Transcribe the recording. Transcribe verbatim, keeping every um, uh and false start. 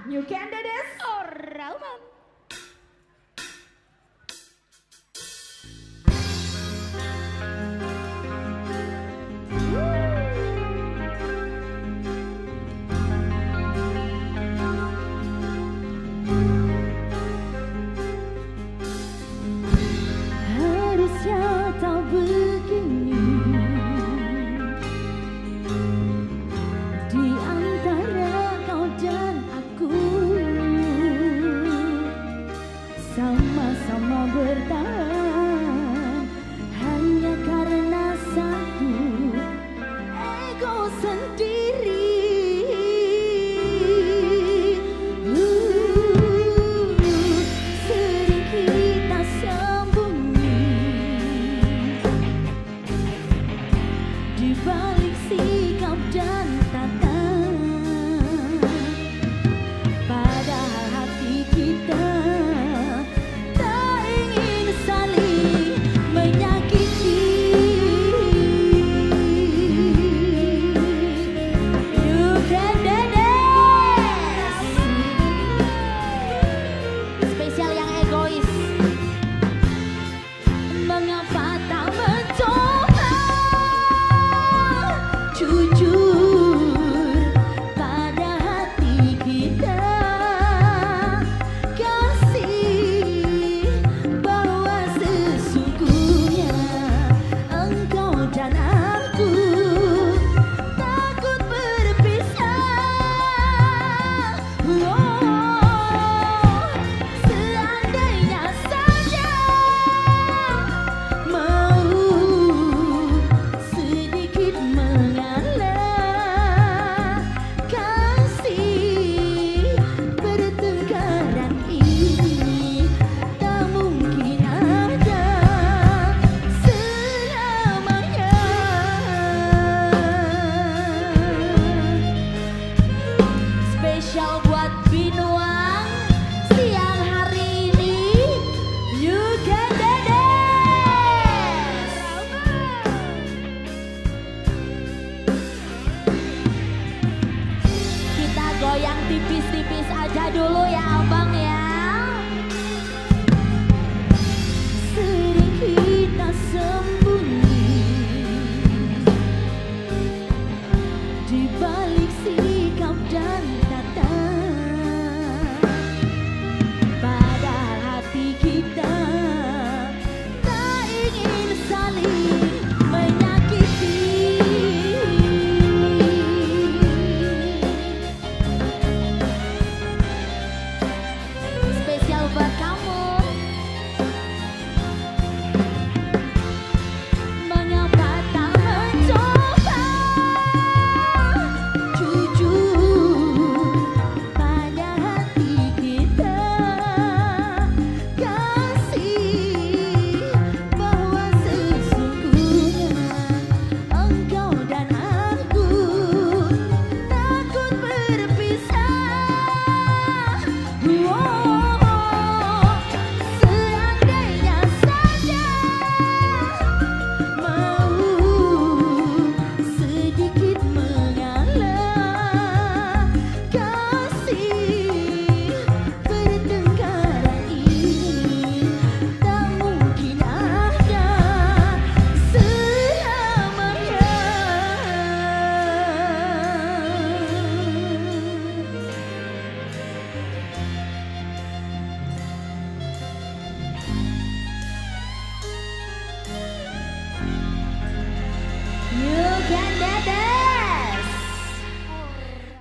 You can do this. Oraman. Harusnya tak begini di antara kau dan aku, sama-sama bertahan hanya karena satu ego sendiri. Di balik sikap dan tata, padahal hati kita tak ingin saling menyakiti. You can do this. Spesial yang egois. Mengapa tak mencoba jujur pada hati kita, kasih bahwa sesungguhnya engkau dan aku takut berpisah. Oh, seandainya saja mau sedikit mengalah, kasih pertengkaran ini tak mungkin ada selamanya. Spesial buat Binuang siang hari ini. You can do this. Kita goyang tipis-tipis aja dulu ya abang ya. Sering kita sembunyi di balik sikap dan tata, padahal hati kita tak ingin saling menyakiti. Spesial buat kamu. Mengapa tak mencoba jujur pada hati kita, kasih bahwa sesungguhnya engkau dan aku takut berpisah. Oh, seandainya saja mau sedikit mengalah, kasih pertengkaran ini tak mungkin ada selamanya. You can do this.